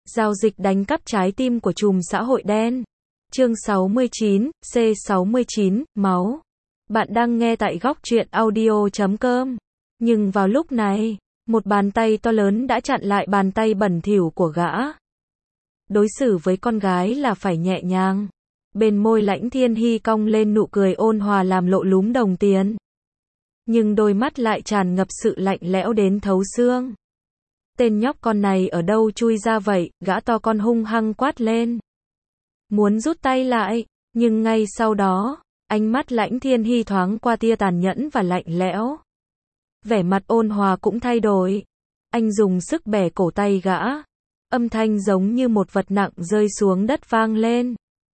Giao dịch đánh cắp trái tim của trùm xã hội đen. Chương 69, C69, máu. Bạn đang nghe tại góc truyện audio.com. Nhưng vào lúc này, một bàn tay to lớn đã chặn lại bàn tay bẩn thỉu của gã. Đối xử với con gái là phải nhẹ nhàng. Bên môi Lãnh Thiên Hy cong lên nụ cười ôn hòa làm lộ lúm đồng tiền. Nhưng đôi mắt lại tràn ngập sự lạnh lẽo đến thấu xương. Tên nhóc con này ở đâu chui ra vậy, gã to con hung hăng quát lên. Muốn rút tay lại, nhưng ngay sau đó, ánh mắt Lãnh Thiên Hy thoáng qua tia tàn nhẫn và lạnh lẽo. Vẻ mặt ôn hòa cũng thay đổi. Anh dùng sức bẻ cổ tay gã. Âm thanh giống như một vật nặng rơi xuống đất vang lên.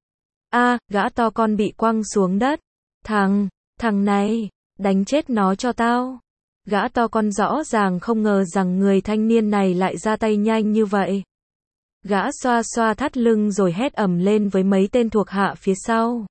Gã to con bị quăng xuống đất. Thằng này, đánh chết nó cho tao. Gã to con rõ ràng không ngờ rằng người thanh niên này lại ra tay nhanh như vậy. Gã xoa xoa thắt lưng rồi hét ầm lên với mấy tên thuộc hạ phía sau.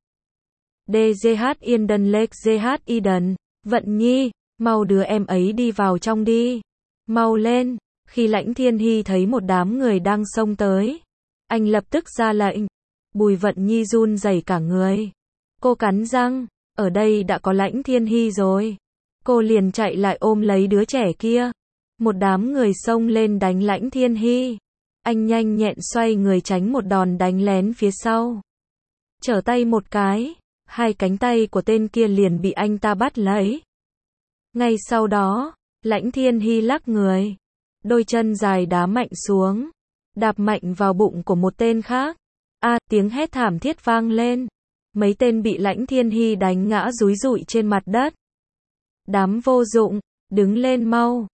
DGH Eden Lake GH Eden, Vận Nhi, mau đưa em ấy đi vào trong đi. Mau lên. Khi Lãnh Thiên Hy thấy một đám người đang xông tới, anh lập tức ra lệnh. Bùi Vận Nhi run rẩy cả người. Cô cắn răng, ở đây đã có Lãnh Thiên Hy rồi. Cô liền chạy lại ôm lấy đứa trẻ kia. Một đám người xông lên đánh Lãnh Thiên Hy. Anh nhanh nhẹn xoay người tránh một đòn đánh lén phía sau. Trở tay một cái, hai cánh tay của tên kia liền bị anh ta bắt lấy. Ngay sau đó, Lãnh Thiên Hy lắc người. Đôi chân dài đá mạnh xuống. Đạp mạnh vào bụng của một tên khác. Tiếng hét thảm thiết vang lên. Mấy tên bị Lãnh Thiên Hy đánh ngã rúi rụi trên mặt đất. Đám vô dụng, đứng lên mau.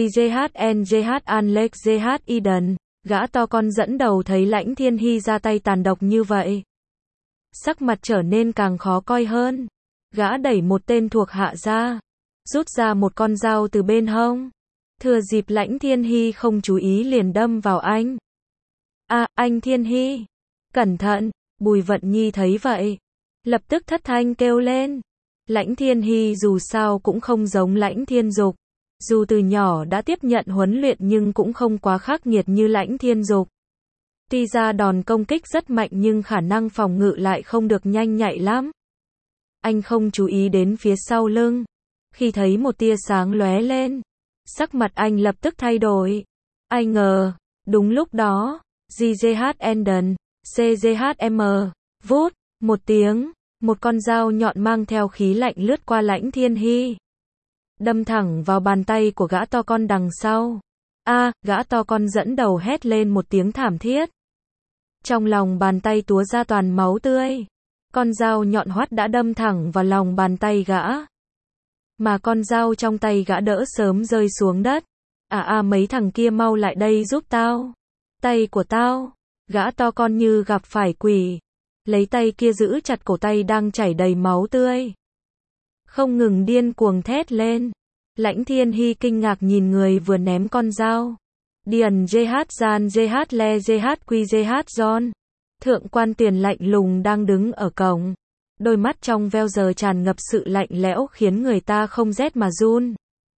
GGH Anlex GH Eden, gã to con dẫn đầu thấy Lãnh Thiên Hy ra tay tàn độc như vậy. Sắc mặt trở nên càng khó coi hơn. Gã đẩy một tên thuộc hạ ra. Rút ra một con dao từ bên hông. Thừa dịp Lãnh Thiên Hy không chú ý liền đâm vào anh. Anh Thiên Hy. Cẩn thận. Bùi Vận Nhi thấy vậy. Lập tức thất thanh kêu lên. Lãnh Thiên Hy dù sao cũng không giống Lãnh Thiên Dục. Dù từ nhỏ đã tiếp nhận huấn luyện nhưng cũng không quá khắc nghiệt như Lãnh Thiên Dục. Tuy ra đòn công kích rất mạnh nhưng khả năng phòng ngự lại không được nhanh nhạy lắm. Anh không chú ý đến phía sau lưng. Khi thấy một tia sáng lóe lên, sắc mặt anh lập tức thay đổi. Ai ngờ, đúng lúc đó, GGH Eden, CGHM, vút, một tiếng, một con dao nhọn mang theo khí lạnh lướt qua Lãnh Thiên Hy. Đâm thẳng vào bàn tay của gã to con đằng sau. Gã to con dẫn đầu hét lên một tiếng thảm thiết. Trong lòng bàn tay túa ra toàn máu tươi. Con dao nhọn hoắt đã đâm thẳng vào lòng bàn tay gã. Mà con dao trong tay gã đỡ sớm rơi xuống đất. Mấy thằng kia mau lại đây giúp tao. Tay của tao. Gã to con như gặp phải quỷ. Lấy tay kia giữ chặt cổ tay đang chảy đầy máu tươi. Không ngừng điên cuồng thét lên. Lãnh Thiên Hy kinh ngạc nhìn người vừa ném con dao. Điền GH Gian GH Le GH Quy GH John. Thượng quan Tiền lạnh lùng đang đứng ở cổng. Đôi mắt trong veo giờ tràn ngập sự lạnh lẽo khiến người ta không rét mà run.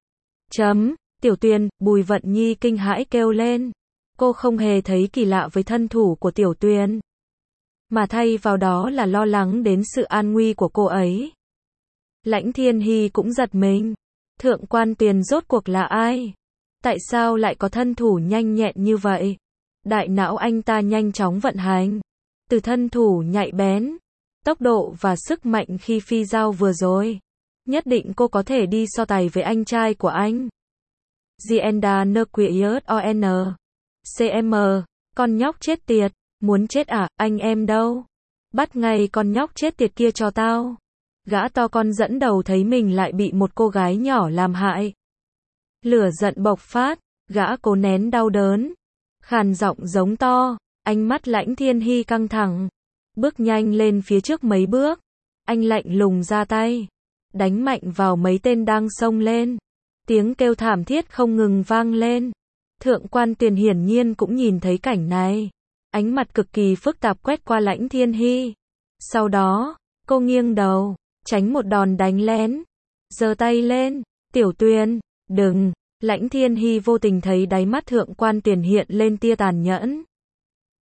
Tiểu Tuyền, Bùi Vận Nhi kinh hãi kêu lên. Cô không hề thấy kỳ lạ với thân thủ của Tiểu Tuyền. Mà thay vào đó là lo lắng đến sự an nguy của cô ấy. Lãnh Thiên Hy cũng giật mình. Thượng quan Tuyền rốt cuộc là ai? Tại sao lại có thân thủ nhanh nhẹn như vậy? Đại não anh ta nhanh chóng vận hành. Từ thân thủ nhạy bén, tốc độ và sức mạnh khi phi dao vừa rồi. Nhất định cô có thể đi so tài với anh trai của anh. Gienda Nquiet On. CM, con nhóc chết tiệt. Muốn chết anh em đâu? Bắt ngay con nhóc chết tiệt kia cho tao. Gã to con dẫn đầu thấy mình lại bị một cô gái nhỏ làm hại. Lửa giận bộc phát, gã cố nén đau đớn. Khàn giọng giống to, ánh mắt Lãnh Thiên Hy căng thẳng. Bước nhanh lên phía trước mấy bước. Anh lạnh lùng ra tay. Đánh mạnh vào mấy tên đang xông lên. Tiếng kêu thảm thiết không ngừng vang lên. Thượng quan Tiền hiển nhiên cũng nhìn thấy cảnh này. Ánh mặt cực kỳ phức tạp quét qua Lãnh Thiên Hy. Sau đó, cô nghiêng đầu, tránh một đòn đánh lén. Giơ tay lên, Tiểu Tuyền, đừng. Lãnh Thiên Hy vô tình thấy đáy mắt Thượng quan Tiền hiện lên tia tàn nhẫn.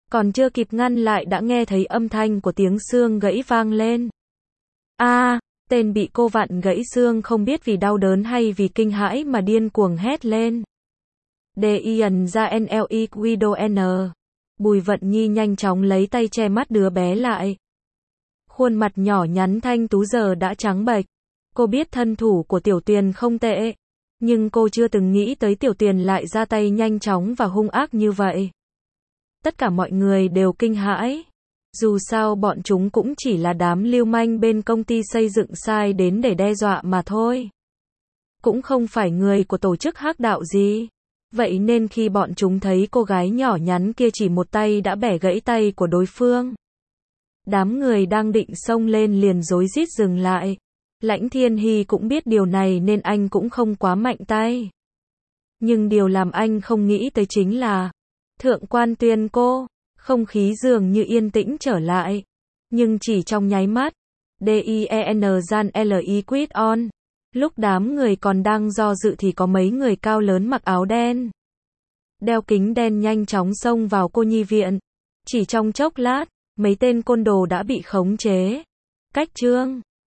Còn chưa kịp ngăn lại đã nghe thấy âm thanh của tiếng xương gãy vang lên. Tên bị cô vặn gãy xương không biết vì đau đớn hay vì kinh hãi mà điên cuồng hét lên. Dian ra NLE Guido N. Bùi Vận Nhi nhanh chóng lấy tay che mắt đứa bé lại. Khuôn mặt nhỏ nhắn thanh tú giờ đã trắng bệch. Cô biết thân thủ của Tiểu Tuyền không tệ, nhưng cô chưa từng nghĩ tới Tiểu Tuyền lại ra tay nhanh chóng và hung ác như vậy. Tất cả mọi người đều kinh hãi. Dù sao bọn chúng cũng chỉ là đám lưu manh bên công ty xây dựng sai đến để đe dọa mà thôi. Cũng không phải người của tổ chức hắc đạo gì. Vậy nên khi bọn chúng thấy cô gái nhỏ nhắn kia chỉ một tay đã bẻ gãy tay của đối phương, đám người đang định xông lên liền rối rít dừng lại. Lãnh Thiên Hy cũng biết điều này nên anh cũng không quá mạnh tay. Nhưng điều làm anh không nghĩ tới chính là Thượng quan Tuyên cô, không khí dường như yên tĩnh trở lại. Nhưng chỉ trong nháy mắt, DIEN gian LI quit on. Lúc đám người còn đang do dự thì có mấy người cao lớn mặc áo đen, đeo kính đen nhanh chóng xông vào cô nhi viện. Chỉ trong chốc lát, mấy tên côn đồ đã bị khống chế. Cách chương